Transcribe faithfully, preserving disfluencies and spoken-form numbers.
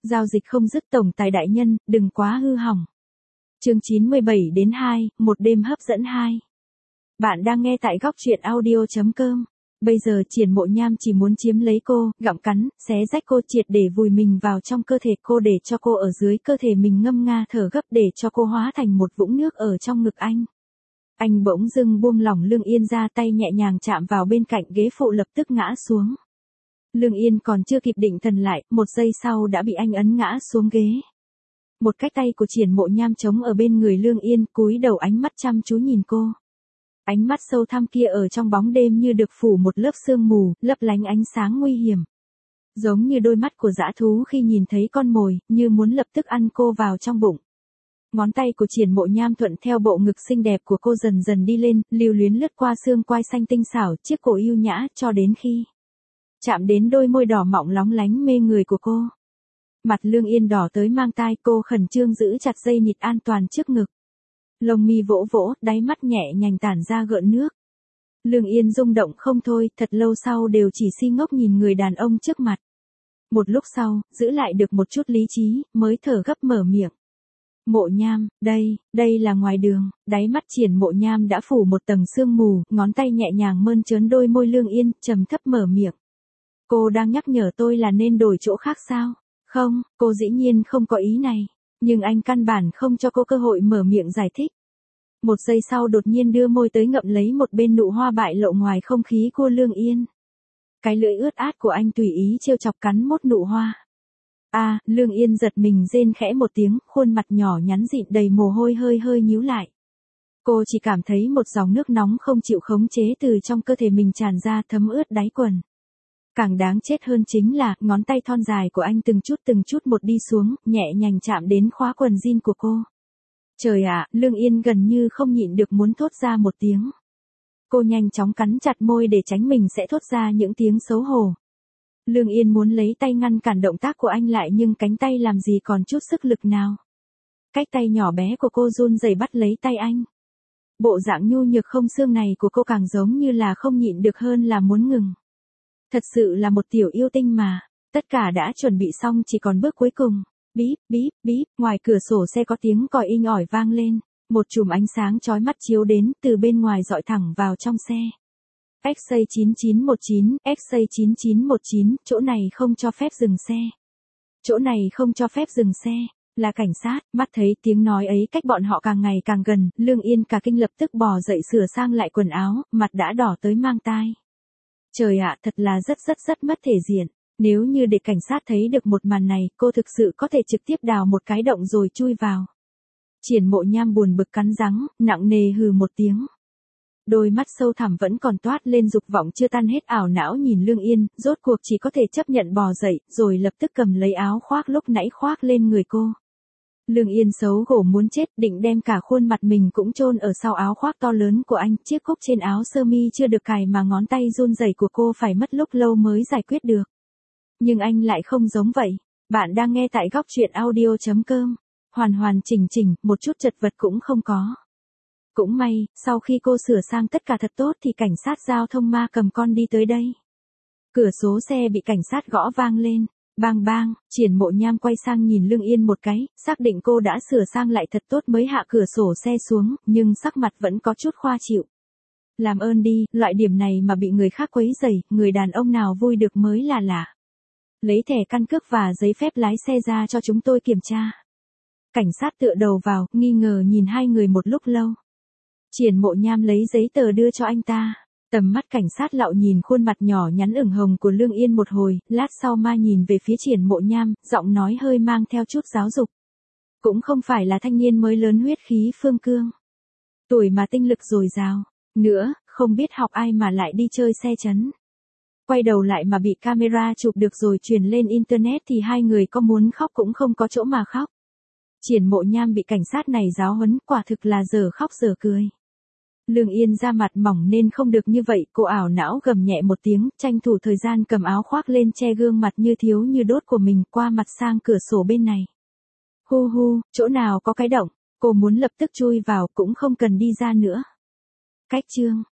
Giao dịch không dứt tổng tài đại nhân, đừng quá hư hỏng. Chương chín mươi bảy đến hai, một đêm hấp dẫn hai. Bạn đang nghe tại góc truyện audio chấm com. Bây giờ Triển Mộ Nham chỉ muốn chiếm lấy cô, gặm cắn, xé rách cô triệt để vùi mình vào trong cơ thể cô để cho cô ở dưới cơ thể mình ngâm nga thở gấp để cho cô hóa thành một vũng nước ở trong ngực anh. Anh bỗng dưng buông lỏng Lương Yên ra, tay nhẹ nhàng chạm vào bên cạnh ghế phụ, lập tức ngã xuống. Lương Yên còn chưa kịp định thần lại, một giây sau đã bị anh ấn ngã xuống ghế. Một cái tay của Triển Mộ Nham chống ở bên người Lương Yên, cúi đầu ánh mắt chăm chú nhìn cô. Ánh mắt sâu thẳm kia ở trong bóng đêm như được phủ một lớp sương mù, lấp lánh ánh sáng nguy hiểm. Giống như đôi mắt của dã thú khi nhìn thấy con mồi, như muốn lập tức ăn cô vào trong bụng. Ngón tay của Triển Mộ Nham thuận theo bộ ngực xinh đẹp của cô dần dần đi lên, lưu luyến lướt qua xương quai xanh tinh xảo, chiếc cổ yêu nhã, cho đến khi chạm đến đôi môi đỏ mọng lóng lánh mê người của cô. Mặt Lương Yên đỏ tới mang tai, cô khẩn trương giữ chặt dây nịt an toàn trước ngực. Lông mi vỗ vỗ, đáy mắt nhẹ nhàng tản ra gợn nước. Lương Yên rung động không thôi, thật lâu sau đều chỉ si ngốc nhìn người đàn ông trước mặt. Một lúc sau, giữ lại được một chút lý trí, mới thở gấp mở miệng. Mộ Nham, đây, đây là ngoài đường. Đáy mắt Triển Mộ Nham đã phủ một tầng sương mù, ngón tay nhẹ nhàng mơn trớn đôi môi Lương Yên, trầm thấp mở miệng. Cô đang nhắc nhở tôi là nên đổi chỗ khác sao? Không, cô dĩ nhiên không có ý này. Nhưng anh căn bản không cho cô cơ hội mở miệng giải thích. Một giây sau đột nhiên đưa môi tới ngậm lấy một bên nụ hoa bại lộ ngoài không khí của Lương Yên. Cái lưỡi ướt át của anh tùy ý trêu chọc cắn mốt nụ hoa. À, Lương Yên giật mình rên khẽ một tiếng, khuôn mặt nhỏ nhắn dịn đầy mồ hôi hơi hơi nhíu lại. Cô chỉ cảm thấy một dòng nước nóng không chịu khống chế từ trong cơ thể mình tràn ra, thấm ướt đáy quần. Càng đáng chết hơn chính là, ngón tay thon dài của anh từng chút từng chút một đi xuống, nhẹ nhàng chạm đến khóa quần jean của cô. Trời ạ, Lương Yên gần như không nhịn được muốn thốt ra một tiếng. Cô nhanh chóng cắn chặt môi để tránh mình sẽ thốt ra những tiếng xấu hổ. Lương Yên muốn lấy tay ngăn cản động tác của anh lại nhưng cánh tay làm gì còn chút sức lực nào. Cái tay nhỏ bé của cô run rẩy bắt lấy tay anh. Bộ dạng nhu nhược không xương này của cô càng giống như là không nhịn được hơn là muốn ngừng. Thật sự là một tiểu yêu tinh mà. Tất cả đã chuẩn bị xong, chỉ còn bước cuối cùng. Bíp, bíp, bíp, ngoài cửa sổ xe có tiếng còi inh ỏi vang lên. Một chùm ánh sáng chói mắt chiếu đến, từ bên ngoài dọi thẳng vào trong xe. ích xê chín chín một chín, ích xê chín chín một chín, chỗ này không cho phép dừng xe. Chỗ này không cho phép dừng xe. Là cảnh sát. Mắt thấy tiếng nói ấy cách bọn họ càng ngày càng gần, Lương Yên cả kinh lập tức bò dậy sửa sang lại quần áo, mặt đã đỏ tới mang tai. Trời ạ, thật là rất rất rất mất thể diện. Nếu như để cảnh sát thấy được một màn này, cô thực sự có thể trực tiếp đào một cái động rồi chui vào. Triển Mộ Nham buồn bực cắn răng, nặng nề hừ một tiếng. Đôi mắt sâu thẳm vẫn còn toát lên dục vọng chưa tan hết, ảo não nhìn Lương Yên, rốt cuộc chỉ có thể chấp nhận bò dậy, rồi lập tức cầm lấy áo khoác lúc nãy khoác lên người cô. Lương Yên xấu hổ muốn chết, định đem cả khuôn mặt mình cũng chôn ở sau áo khoác to lớn của anh, chiếc cúc trên áo sơ mi chưa được cài mà ngón tay run rẩy của cô phải mất lúc lâu mới giải quyết được. Nhưng anh lại không giống vậy. Bạn đang nghe tại góc truyện audio chấm com. Hoàn hoàn chỉnh chỉnh, một chút chật vật cũng không có. Cũng may, sau khi cô sửa sang tất cả thật tốt thì cảnh sát giao thông ma cầm con đi tới đây. Cửa số xe bị cảnh sát gõ vang lên. Bang bang, Triển Mộ Nham quay sang nhìn Lương Yên một cái, xác định cô đã sửa sang lại thật tốt mới hạ cửa sổ xe xuống, nhưng sắc mặt vẫn có chút khoa chịu. Làm ơn đi, loại điểm này mà bị người khác quấy rầy, người đàn ông nào vui được mới là lạ. Lấy thẻ căn cước và giấy phép lái xe ra cho chúng tôi kiểm tra. Cảnh sát tựa đầu vào, nghi ngờ nhìn hai người một lúc lâu. Triển Mộ Nham lấy giấy tờ đưa cho anh ta. Tầm mắt cảnh sát lạo nhìn khuôn mặt nhỏ nhắn ửng hồng của Lương Yên một hồi, lát sau ma nhìn về phía Triển Mộ Nham, giọng nói hơi mang theo chút giáo dục. Cũng không phải là thanh niên mới lớn huyết khí phương cương. Tuổi mà tinh lực dồi dào. Nữa, không biết học ai mà lại đi chơi xe chấn. Quay đầu lại mà bị camera chụp được rồi truyền lên internet thì hai người có muốn khóc cũng không có chỗ mà khóc. Triển Mộ Nham bị cảnh sát này giáo huấn, quả thực là giờ khóc giờ cười. Lương Yên da mặt mỏng nên không được như vậy, cô ảo não gầm nhẹ một tiếng, tranh thủ thời gian cầm áo khoác lên che gương mặt như thiếu như đốt của mình, qua mặt sang cửa sổ bên này. Hu hu, chỗ nào có cái động, cô muốn lập tức chui vào cũng không cần đi ra nữa. Cách chương